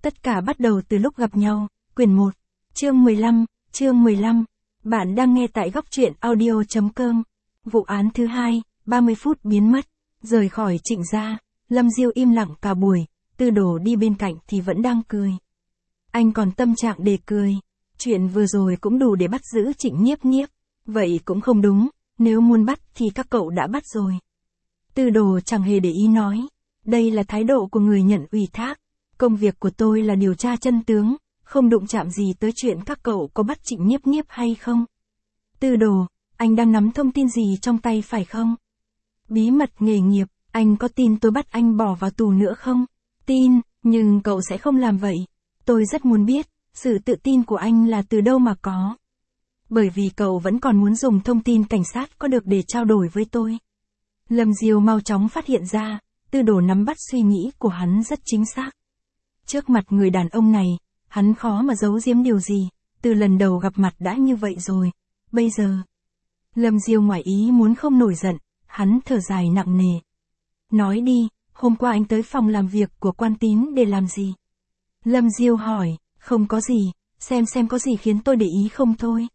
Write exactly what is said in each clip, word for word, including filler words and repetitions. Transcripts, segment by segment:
Tất cả bắt đầu từ lúc gặp nhau, quyển một, chương mười lăm, chương mười lăm. Bạn đang nghe tại góc truyện audio.com. Vụ án thứ hai, ba mươi phút biến mất, rời khỏi Trịnh gia, Lâm Diêu im lặng cả buổi, Tư Đồ đi bên cạnh thì vẫn đang cười. Anh còn tâm trạng để cười, chuyện vừa rồi cũng đủ để bắt giữ Trịnh Nhiếp Nhiếp, vậy cũng không đúng, nếu muốn bắt thì các cậu đã bắt rồi. Tư Đồ chẳng hề để ý nói, đây là thái độ của người nhận ủy thác, công việc của tôi là điều tra chân tướng, không đụng chạm gì tới chuyện các cậu có bắt Trịnh Nhiếp Nhiếp hay không. Tư Đồ, anh đang nắm thông tin gì trong tay phải không? Bí mật nghề nghiệp, anh có tin tôi bắt anh bỏ vào tù nữa không? Tin, nhưng cậu sẽ không làm vậy. Tôi rất muốn biết, sự tự tin của anh là từ đâu mà có. Bởi vì cậu vẫn còn muốn dùng thông tin cảnh sát có được để trao đổi với tôi. Lâm Diêu mau chóng phát hiện ra, Tư Đồ nắm bắt suy nghĩ của hắn rất chính xác. Trước mặt người đàn ông này, hắn khó mà giấu giếm điều gì, từ lần đầu gặp mặt đã như vậy rồi, bây giờ. Lâm Diêu ngoài ý muốn không nổi giận, hắn thở dài nặng nề. Nói đi, hôm qua anh tới phòng làm việc của Quan Tín để làm gì? Lâm Diêu hỏi, không có gì, xem xem có gì khiến tôi để ý không thôi.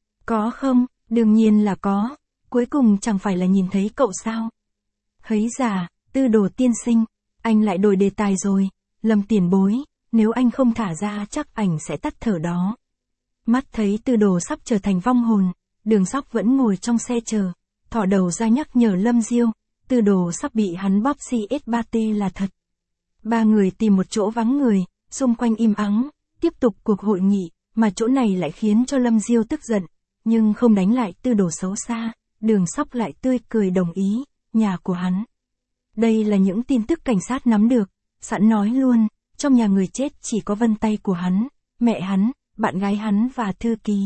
Có không, đương nhiên là có, cuối cùng chẳng phải là nhìn thấy cậu sao? Hấy già, Tư Đồ tiên sinh, anh lại đổi đề tài rồi, Lâm tiền bối, nếu anh không thả ra chắc ảnh sẽ tắt thở đó. Mắt thấy Tư Đồ sắp trở thành vong hồn, Đường Sóc vẫn ngồi trong xe chờ, thỏ đầu ra nhắc nhở Lâm Diêu, Tư Đồ sắp bị hắn bóp xê ét ba tê là thật. Ba người tìm một chỗ vắng người, xung quanh im ắng, tiếp tục cuộc hội nghị, mà chỗ này lại khiến cho Lâm Diêu tức giận, nhưng không đánh lại Tư Đồ xấu xa, Đường Sóc lại tươi cười đồng ý, nhà của hắn. Đây là những tin tức cảnh sát nắm được, sẵn nói luôn, trong nhà người chết chỉ có vân tay của hắn, mẹ hắn, bạn gái hắn và thư ký.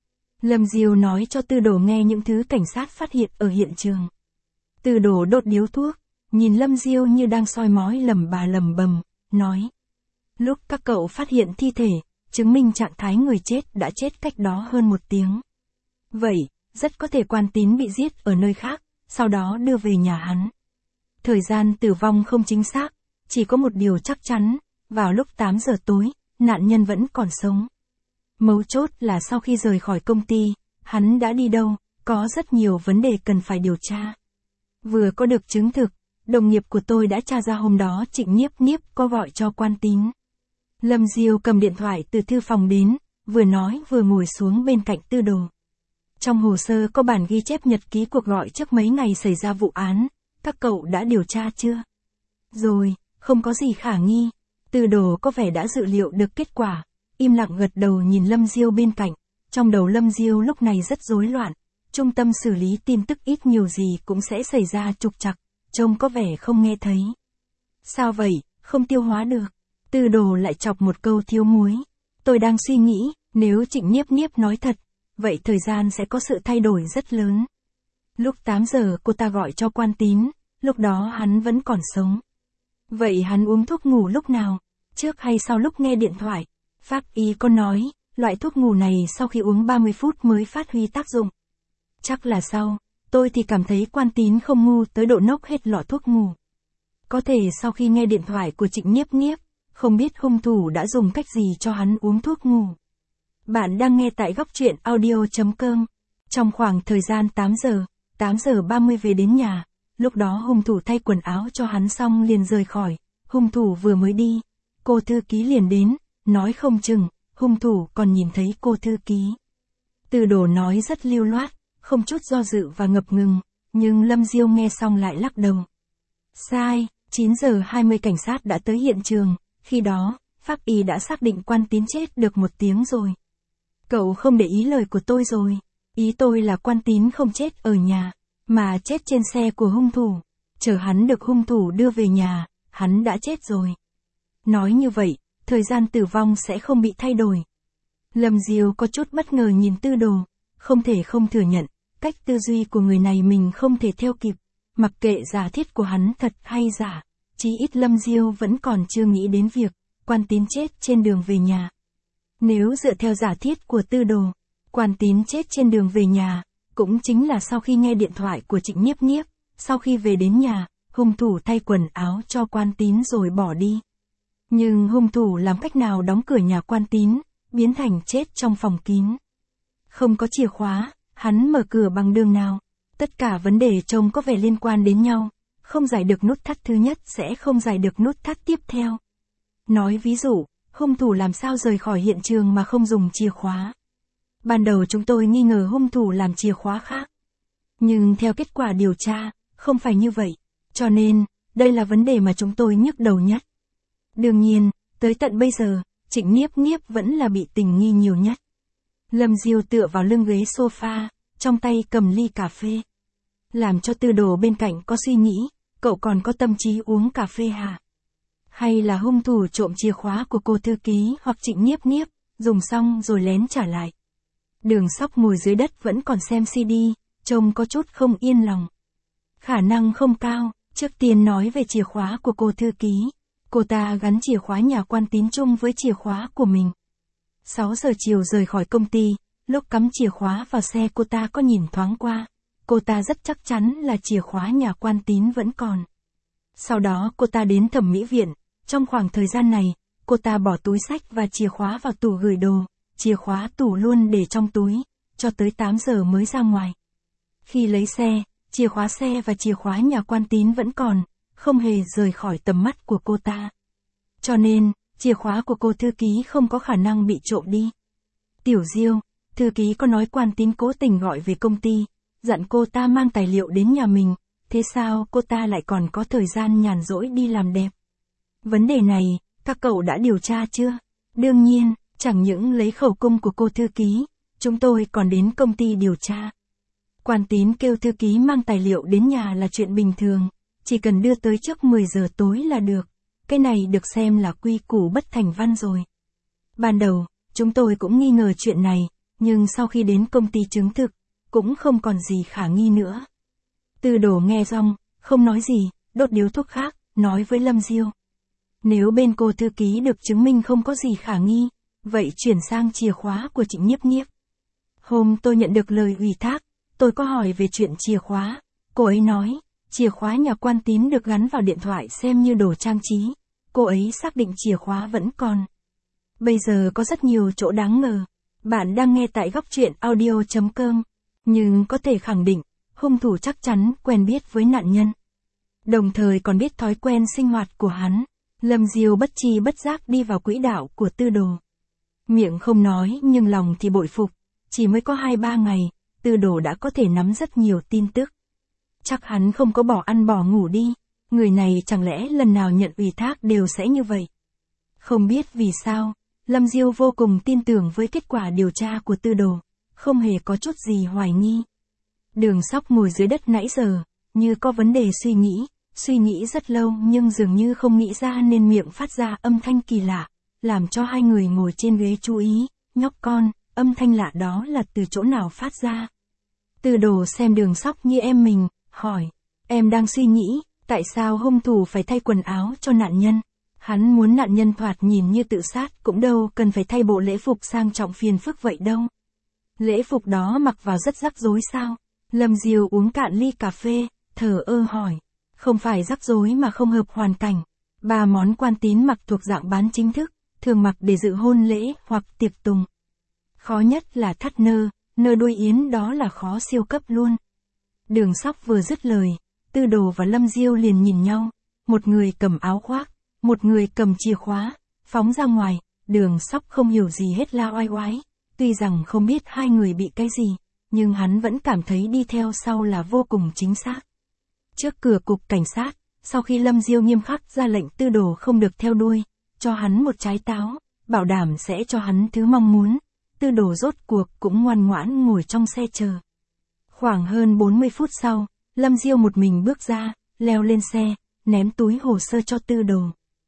Lâm Diêu nói cho Tư Đồ nghe những thứ cảnh sát phát hiện ở hiện trường. Tư Đồ đốt điếu thuốc, nhìn Lâm Diêu như đang soi mói lầm bà lầm bầm, nói. Lúc các cậu phát hiện thi thể, chứng minh trạng thái người chết đã chết cách đó hơn một tiếng. Vậy, rất có thể Quan Tín bị giết ở nơi khác, sau đó đưa về nhà hắn. Thời gian tử vong không chính xác, chỉ có một điều chắc chắn, vào lúc tám giờ tối, nạn nhân vẫn còn sống. Mấu chốt là sau khi rời khỏi công ty, hắn đã đi đâu, có rất nhiều vấn đề cần phải điều tra. Vừa có được chứng thực, đồng nghiệp của tôi đã tra ra hôm đó Trịnh Nhiếp Nhiếp có gọi cho Quan Tín. Lâm Diêu cầm điện thoại từ thư phòng đến, vừa nói vừa ngồi xuống bên cạnh Tư Đồ. Trong hồ sơ có bản ghi chép nhật ký cuộc gọi trước mấy ngày xảy ra vụ án, các cậu đã điều tra chưa? Rồi, không có gì khả nghi. Tư Đồ có vẻ đã dự liệu được kết quả, im lặng gật đầu nhìn Lâm Diêu bên cạnh, trong đầu Lâm Diêu lúc này rất rối loạn, trung tâm xử lý tin tức ít nhiều gì cũng sẽ xảy ra trục trặc, trông có vẻ không nghe thấy. Sao vậy, không tiêu hóa được? Tư Đồ lại chọc một câu thiếu muối. Tôi đang suy nghĩ, nếu Trịnh Nhiếp Nhiếp nói thật, vậy thời gian sẽ có sự thay đổi rất lớn. Lúc tám giờ cô ta gọi cho Quan Tín, lúc đó hắn vẫn còn sống. Vậy hắn uống thuốc ngủ lúc nào? Trước hay sau lúc nghe điện thoại? Pháp y có nói, loại thuốc ngủ này sau khi uống ba mươi phút mới phát huy tác dụng. Chắc là sau, tôi thì cảm thấy Quan Tín không ngu tới độ nốc hết lọ thuốc ngủ. Có thể sau khi nghe điện thoại của Trịnh Nhiếp Nhiếp, không biết hung thủ đã dùng cách gì cho hắn uống thuốc ngủ. Bạn đang nghe tại góc truyện audio.com. Trong khoảng thời gian tám giờ, tám giờ ba mươi về đến nhà, lúc đó hung thủ thay quần áo cho hắn xong liền rời khỏi, hung thủ vừa mới đi, cô thư ký liền đến, nói không chừng, hung thủ còn nhìn thấy cô thư ký. Tư Đồ nói rất lưu loát, không chút do dự và ngập ngừng, nhưng Lâm Diêu nghe xong lại lắc đầu. Sai, chín giờ hai mươi cảnh sát đã tới hiện trường, khi đó, pháp y đã xác định Quan Tín chết được một tiếng rồi. Cậu không để ý lời của tôi rồi, ý tôi là Quan Tín không chết ở nhà, mà chết trên xe của hung thủ, chờ hắn được hung thủ đưa về nhà, hắn đã chết rồi. Nói như vậy, thời gian tử vong sẽ không bị thay đổi. Lâm Diêu có chút bất ngờ nhìn Tư Đồ, không thể không thừa nhận, cách tư duy của người này mình không thể theo kịp, mặc kệ giả thiết của hắn thật hay giả, chí ít Lâm Diêu vẫn còn chưa nghĩ đến việc, Quan Tín chết trên đường về nhà. Nếu dựa theo giả thiết của Tư Đồ, Quan Tín chết trên đường về nhà, cũng chính là sau khi nghe điện thoại của Trịnh Nhiếp Nhiếp, sau khi về đến nhà, hung thủ thay quần áo cho Quan Tín rồi bỏ đi. Nhưng hung thủ làm cách nào đóng cửa nhà Quan Tín, biến Thành chết trong phòng kín. Không có chìa khóa, hắn mở cửa bằng đường nào. Tất cả vấn đề trông có vẻ liên quan đến nhau. Không giải được nút thắt thứ nhất sẽ không giải được nút thắt tiếp theo. Nói ví dụ, hung thủ làm sao rời khỏi hiện trường mà không dùng chìa khóa. Ban đầu chúng tôi nghi ngờ hung thủ làm chìa khóa khác. Nhưng theo kết quả điều tra, không phải như vậy. Cho nên, đây là vấn đề mà chúng tôi nhức đầu nhất. Đương nhiên, tới tận bây giờ, Trịnh Niếp Niếp vẫn là bị tình nghi nhiều nhất. Lâm Diêu tựa vào lưng ghế sofa, trong tay cầm ly cà phê. Làm cho Tư Đồ bên cạnh có suy nghĩ, cậu còn có tâm trí uống cà phê hả? Hay là hung thủ trộm chìa khóa của cô thư ký hoặc Trịnh Niếp Niếp, dùng xong rồi lén trả lại. Đường Sóc ngồi dưới đất vẫn còn xem xê đê, trông có chút không yên lòng. Khả năng không cao, trước tiên nói về chìa khóa của cô thư ký. Cô ta gắn chìa khóa nhà Quan Tín chung với chìa khóa của mình. sáu giờ chiều rời khỏi công ty, lúc cắm chìa khóa vào xe cô ta có nhìn thoáng qua. Cô ta rất chắc chắn là chìa khóa nhà Quan Tín vẫn còn. Sau đó cô ta đến thẩm mỹ viện, trong khoảng thời gian này, cô ta bỏ túi xách và chìa khóa vào tủ gửi đồ, chìa khóa tủ luôn để trong túi, cho tới tám giờ mới ra ngoài. Khi lấy xe, chìa khóa xe và chìa khóa nhà Quan Tín vẫn còn, không hề rời khỏi tầm mắt của cô ta. Cho nên, chìa khóa của cô thư ký không có khả năng bị trộm đi. Tiểu Diêu, thư ký có nói Quan Tín cố tình gọi về công ty, dặn cô ta mang tài liệu đến nhà mình, thế sao cô ta lại còn có thời gian nhàn rỗi đi làm đẹp? Vấn đề này, các cậu đã điều tra chưa? Đương nhiên, chẳng những lấy khẩu cung của cô thư ký, chúng tôi còn đến công ty điều tra. Quan Tín kêu thư ký mang tài liệu đến nhà là chuyện bình thường, chỉ cần đưa tới trước mười giờ tối là được. Cái này được xem là quy củ bất thành văn rồi. Ban đầu, chúng tôi cũng nghi ngờ chuyện này, nhưng sau khi đến công ty chứng thực, cũng không còn gì khả nghi nữa. Tư Đồ nghe xong, không nói gì, đốt điếu thuốc khác, nói với Lâm Diêu. Nếu bên cô thư ký được chứng minh không có gì khả nghi, vậy chuyển sang chìa khóa của Trịnh Niếp Niếp. Hôm tôi nhận được lời ủy thác, tôi có hỏi về chuyện chìa khóa, cô ấy nói, chìa khóa nhà Quan Tín được gắn vào điện thoại xem như đồ trang trí, cô ấy xác định chìa khóa vẫn còn. Bây giờ có rất nhiều chỗ đáng ngờ, bạn đang nghe tại góc truyện audio chấm com, nhưng có thể khẳng định, hung thủ chắc chắn quen biết với nạn nhân. Đồng thời còn biết thói quen sinh hoạt của hắn. Lâm Diêu bất tri bất giác đi vào quỹ đạo của Tư Đồ. Miệng không nói nhưng lòng thì bội phục, chỉ mới có hai ba ngày, Tư Đồ đã có thể nắm rất nhiều tin tức. Chắc hắn không có bỏ ăn bỏ ngủ đi, người này chẳng lẽ lần nào nhận ủy thác đều sẽ như vậy. Không biết vì sao, Lâm Diêu vô cùng tin tưởng với kết quả điều tra của Tư Đồ, không hề có chút gì hoài nghi. Đường Sóc ngồi dưới đất nãy giờ, như có vấn đề suy nghĩ. Suy nghĩ rất lâu nhưng dường như không nghĩ ra nên miệng phát ra âm thanh kỳ lạ, làm cho hai người ngồi trên ghế chú ý, nhóc con, âm thanh lạ đó là từ chỗ nào phát ra. Tư Đồ xem Đường Sóc như em mình, hỏi, em đang suy nghĩ, tại sao hung thủ phải thay quần áo cho nạn nhân? Hắn muốn nạn nhân thoạt nhìn như tự sát cũng đâu cần phải thay bộ lễ phục sang trọng phiền phức vậy đâu. Lễ phục đó mặc vào rất rắc rối sao? Lâm Diêu uống cạn ly cà phê, thờ ơ hỏi. Không phải rắc rối mà không hợp hoàn cảnh. Ba món Quan Tín mặc thuộc dạng bán chính thức, thường mặc để dự hôn lễ hoặc tiệc tùng. Khó nhất là thắt nơ, nơ đuôi yến đó là khó siêu cấp luôn. Đường Sóc vừa dứt lời, Tư Đồ và Lâm Diêu liền nhìn nhau. Một người cầm áo khoác, một người cầm chìa khóa, phóng ra ngoài. Đường Sóc không hiểu gì hết la oai oái. Tuy rằng không biết hai người bị cái gì, nhưng hắn vẫn cảm thấy đi theo sau là vô cùng chính xác. Trước cửa cục cảnh sát, sau khi Lâm Diêu nghiêm khắc ra lệnh Tư Đồ không được theo đuôi, cho hắn một trái táo, bảo đảm sẽ cho hắn thứ mong muốn, Tư Đồ rốt cuộc cũng ngoan ngoãn ngồi trong xe chờ. Khoảng hơn bốn mươi phút sau, Lâm Diêu một mình bước ra, leo lên xe, ném túi hồ sơ cho Tư Đồ.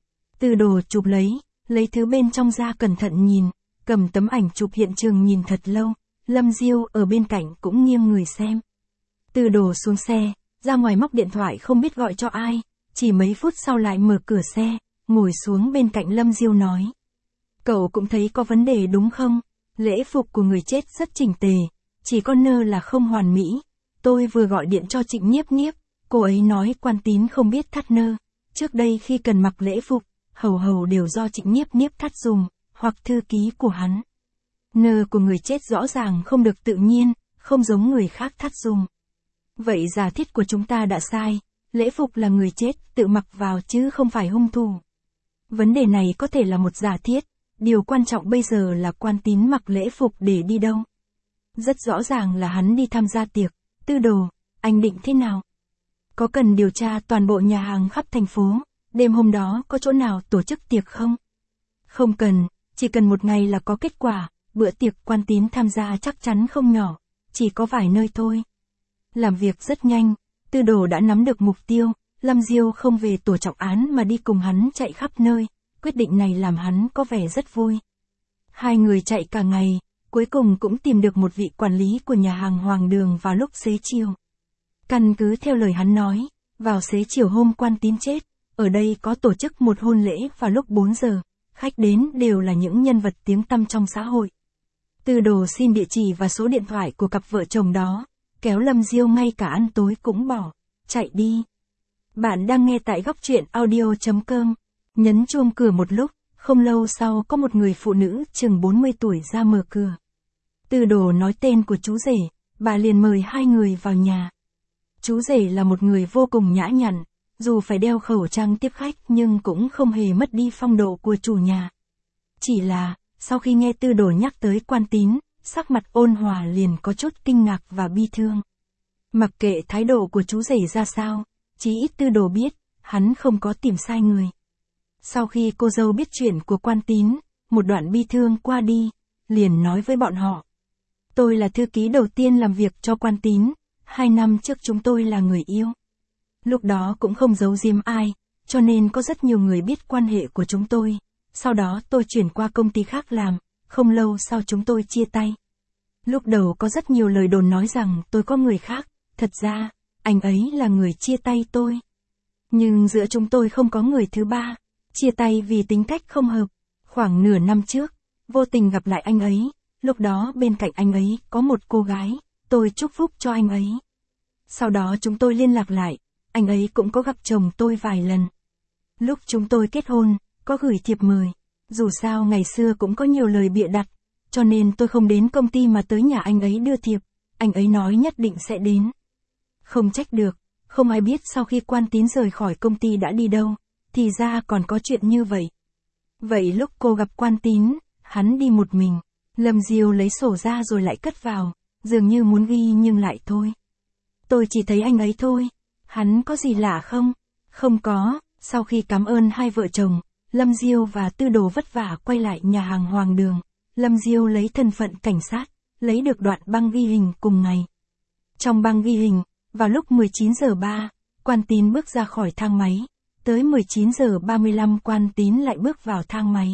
Tư Đồ chụp lấy, lấy thứ bên trong ra cẩn thận nhìn, cầm tấm ảnh chụp hiện trường nhìn thật lâu, Lâm Diêu ở bên cạnh cũng nghiêng người xem. Tư Đồ xuống xe, ra ngoài móc điện thoại không biết gọi cho ai, chỉ mấy phút sau lại mở cửa xe, ngồi xuống bên cạnh Lâm Diêu nói. Cậu cũng thấy có vấn đề đúng không? Lễ phục của người chết rất chỉnh tề, chỉ có nơ là không hoàn mỹ. Tôi vừa gọi điện cho Trịnh Niếp Niếp, cô ấy nói Quan Tín không biết thắt nơ. Trước đây khi cần mặc lễ phục, hầu hầu đều do Trịnh Niếp Niếp thắt dùng, hoặc thư ký của hắn. Nơ của người chết rõ ràng không được tự nhiên, không giống người khác thắt dùng. Vậy giả thiết của chúng ta đã sai, lễ phục là người chết tự mặc vào chứ không phải hung thủ. Vấn đề này có thể là một giả thiết, điều quan trọng bây giờ là Quan Tín mặc lễ phục để đi đâu. Rất rõ ràng là hắn đi tham gia tiệc. Tư Đồ, anh định thế nào? Có cần điều tra toàn bộ nhà hàng khắp thành phố, đêm hôm đó có chỗ nào tổ chức tiệc không? Không cần, chỉ cần một ngày là có kết quả, bữa tiệc Quan Tín tham gia chắc chắn không nhỏ, chỉ có vài nơi thôi. Làm việc rất nhanh, Tư Đồ đã nắm được mục tiêu, Lâm Diêu không về tổ trọng án mà đi cùng hắn chạy khắp nơi, quyết định này làm hắn có vẻ rất vui. Hai người chạy cả ngày, cuối cùng cũng tìm được một vị quản lý của nhà hàng Hoàng Đường vào lúc xế chiều. Căn cứ theo lời hắn nói, vào xế chiều hôm Quan Tín chết, ở đây có tổ chức một hôn lễ vào lúc bốn giờ, khách đến đều là những nhân vật tiếng tăm trong xã hội. Tư Đồ xin địa chỉ và số điện thoại của cặp vợ chồng đó, kéo Lâm Diêu ngay cả ăn tối cũng bỏ, chạy đi. Bạn đang nghe tại góc truyện audio chấm com, nhấn chuông cửa một lúc, không lâu sau có một người phụ nữ chừng bốn mươi tuổi ra mở cửa. Tư Đồ nói tên của chú rể, bà liền mời hai người vào nhà. Chú rể là một người vô cùng nhã nhặn, dù phải đeo khẩu trang tiếp khách nhưng cũng không hề mất đi phong độ của chủ nhà. Chỉ là, sau khi nghe Tư Đồ nhắc tới Quan Tín, sắc mặt ôn hòa liền có chút kinh ngạc và bi thương. Mặc kệ thái độ của chú rể ra sao, chí ít Tư Đồ biết, hắn không có tìm sai người. Sau khi cô dâu biết chuyện của Quan Tín, một đoạn bi thương qua đi, liền nói với bọn họ. Tôi là thư ký đầu tiên làm việc cho Quan Tín, hai năm trước chúng tôi là người yêu. Lúc đó cũng không giấu giếm ai, cho nên có rất nhiều người biết quan hệ của chúng tôi. Sau đó tôi chuyển qua công ty khác làm, không lâu sau chúng tôi chia tay. Lúc đầu có rất nhiều lời đồn nói rằng tôi có người khác, thật ra, anh ấy là người chia tay tôi. Nhưng giữa chúng tôi không có người thứ ba, chia tay vì tính cách không hợp. Khoảng nửa năm trước, vô tình gặp lại anh ấy, lúc đó bên cạnh anh ấy có một cô gái, tôi chúc phúc cho anh ấy. Sau đó chúng tôi liên lạc lại, anh ấy cũng có gặp chồng tôi vài lần. Lúc chúng tôi kết hôn, có gửi thiệp mời. Dù sao ngày xưa cũng có nhiều lời bịa đặt, cho nên tôi không đến công ty mà tới nhà anh ấy đưa thiệp, anh ấy nói nhất định sẽ đến. Không trách được, không ai biết sau khi Quan Tín rời khỏi công ty đã đi đâu, thì ra còn có chuyện như vậy. Vậy lúc cô gặp Quan Tín, hắn đi một mình, Lâm Diêu lấy sổ ra rồi lại cất vào, dường như muốn ghi nhưng lại thôi. Tôi chỉ thấy anh ấy thôi, hắn có gì lạ không? Không có, sau khi cảm ơn hai vợ chồng, Lâm Diêu và Tư Đồ vất vả quay lại nhà hàng Hoàng Đường, Lâm Diêu lấy thân phận cảnh sát, lấy được đoạn băng ghi hình cùng ngày. Trong băng ghi hình, vào lúc mười chín giờ ba, Quan Tín bước ra khỏi thang máy, tới mười chín giờ ba mươi lăm Quan Tín lại bước vào thang máy.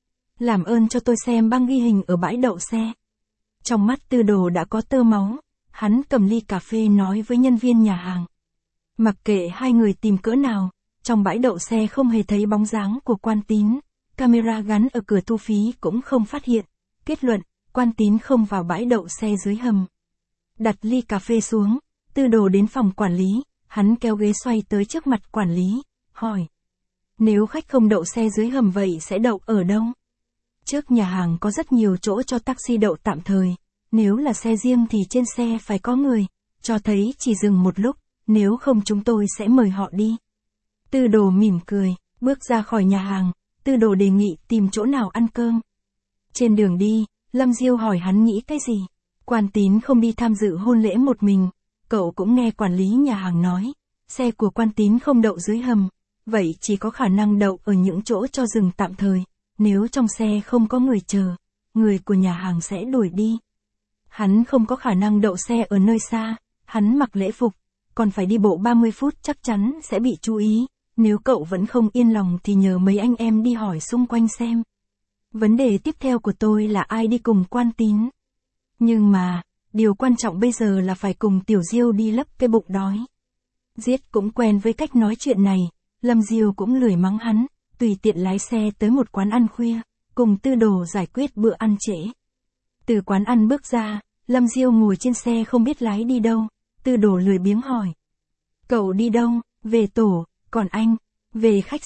Làm ơn cho tôi xem băng ghi hình ở bãi đậu xe. Trong mắt Tư Đồ đã có tơ máu, hắn cầm ly cà phê nói với nhân viên nhà hàng. Mặc kệ hai người tìm cỡ nào, trong bãi đậu xe không hề thấy bóng dáng của Quan Tín, camera gắn ở cửa thu phí cũng không phát hiện. Kết luận, Quan Tín không vào bãi đậu xe dưới hầm. Đặt ly cà phê xuống, Tư Đồ đến phòng quản lý, hắn kéo ghế xoay tới trước mặt quản lý, hỏi. Nếu khách không đậu xe dưới hầm vậy sẽ đậu ở đâu? Trước nhà hàng có rất nhiều chỗ cho taxi đậu tạm thời, nếu là xe riêng thì trên xe phải có người, cho thấy chỉ dừng một lúc, nếu không chúng tôi sẽ mời họ đi. Tư Đồ mỉm cười, bước ra khỏi nhà hàng, Tư Đồ đề nghị tìm chỗ nào ăn cơm. Trên đường đi, Lâm Diêu hỏi hắn nghĩ cái gì. Quan Tín không đi tham dự hôn lễ một mình, cậu cũng nghe quản lý nhà hàng nói, xe của Quan Tín không đậu dưới hầm, vậy chỉ có khả năng đậu ở những chỗ cho dừng tạm thời, nếu trong xe không có người chờ, người của nhà hàng sẽ đuổi đi. Hắn không có khả năng đậu xe ở nơi xa, hắn mặc lễ phục, còn phải đi bộ ba mươi phút chắc chắn sẽ bị chú ý, nếu cậu vẫn không yên lòng thì nhờ mấy anh em đi hỏi xung quanh xem. Vấn đề tiếp theo của tôi là ai đi cùng Quan Tín. Nhưng mà, điều quan trọng bây giờ là phải cùng Tiểu Diêu đi lấp cái bụng đói. Giết cũng quen với cách nói chuyện này, Lâm Diêu cũng lười mắng hắn, tùy tiện lái xe tới một quán ăn khuya, cùng Tư Đồ giải quyết bữa ăn trễ. Từ quán ăn bước ra, Lâm Diêu ngồi trên xe không biết lái đi đâu, Tư Đồ lười biếng hỏi. Cậu đi đâu? Về tổ, còn anh? Về khách sạn,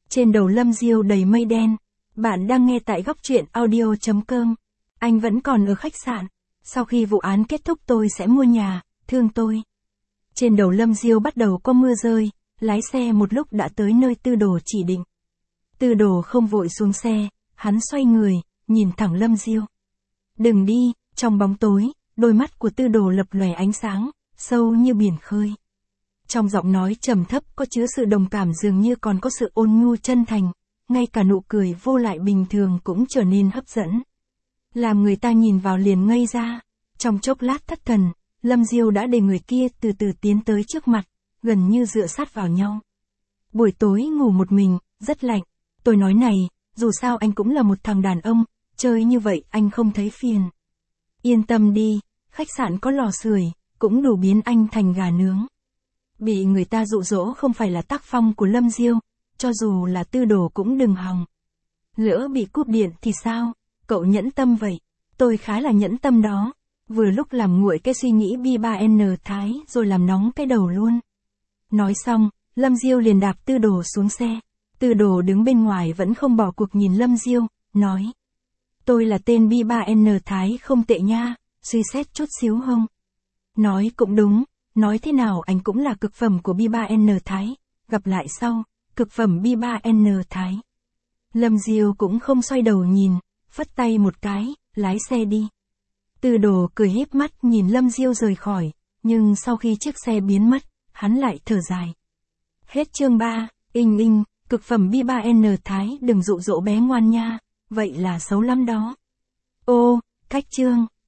Trên đầu Lâm Diêu đầy mây đen. Bạn đang nghe tại góc truyện audio.com. Anh vẫn còn ở khách sạn. Sau khi vụ án kết thúc tôi sẽ mua nhà, thương tôi. Trên đầu Lâm Diêu bắt đầu có mưa rơi, lái xe một lúc đã tới nơi Tư Đồ chỉ định. Tư Đồ không vội xuống xe, hắn xoay người, nhìn thẳng Lâm Diêu. Đừng đi, trong bóng tối, đôi mắt của Tư Đồ lập lòe ánh sáng, sâu như biển khơi. Trong giọng nói trầm thấp có chứa sự đồng cảm dường như còn có sự ôn nhu chân thành, ngay cả nụ cười vô lại bình thường cũng trở nên hấp dẫn. Làm người ta nhìn vào liền ngây ra. Trong chốc lát thất thần, Lâm Diêu đã để người kia từ từ tiến tới trước mặt, gần như dựa sát vào nhau. Buổi tối ngủ một mình, rất lạnh. Tôi nói này, dù sao anh cũng là một thằng đàn ông, chơi như vậy anh không thấy phiền. Yên tâm đi, khách sạn có lò sưởi, cũng đủ biến anh thành gà nướng. Bị người ta dụ dỗ không phải là tác phong của Lâm Diêu, cho dù là Tư Đồ cũng đừng hòng. Lỡ bị cúp điện thì sao? Cậu nhẫn tâm vậy. Tôi khá là nhẫn tâm đó. Vừa lúc làm nguội cái suy nghĩ bi ba en thái rồi làm nóng cái đầu luôn. Nói xong, Lâm Diêu liền đạp Tư Đồ xuống xe. Tư Đồ đứng bên ngoài vẫn không bỏ cuộc nhìn Lâm Diêu, nói. Tôi là tên bi ba en thái không tệ nha, suy xét chút xíu không? Nói cũng đúng, nói thế nào anh cũng là cực phẩm của bi ba en thái. Gặp lại sau, cực phẩm bi ba en thái. Lâm Diêu cũng không xoay đầu nhìn, phất tay một cái, lái xe đi. Tư Đồ cười híp mắt nhìn Lâm Diêu rời khỏi, nhưng sau khi chiếc xe biến mất, hắn lại thở dài. Hết chương ba, inh inh, cực phẩm bi ba en thái đừng dụ dỗ bé ngoan nha, vậy là xấu lắm đó. Ô, cách chương.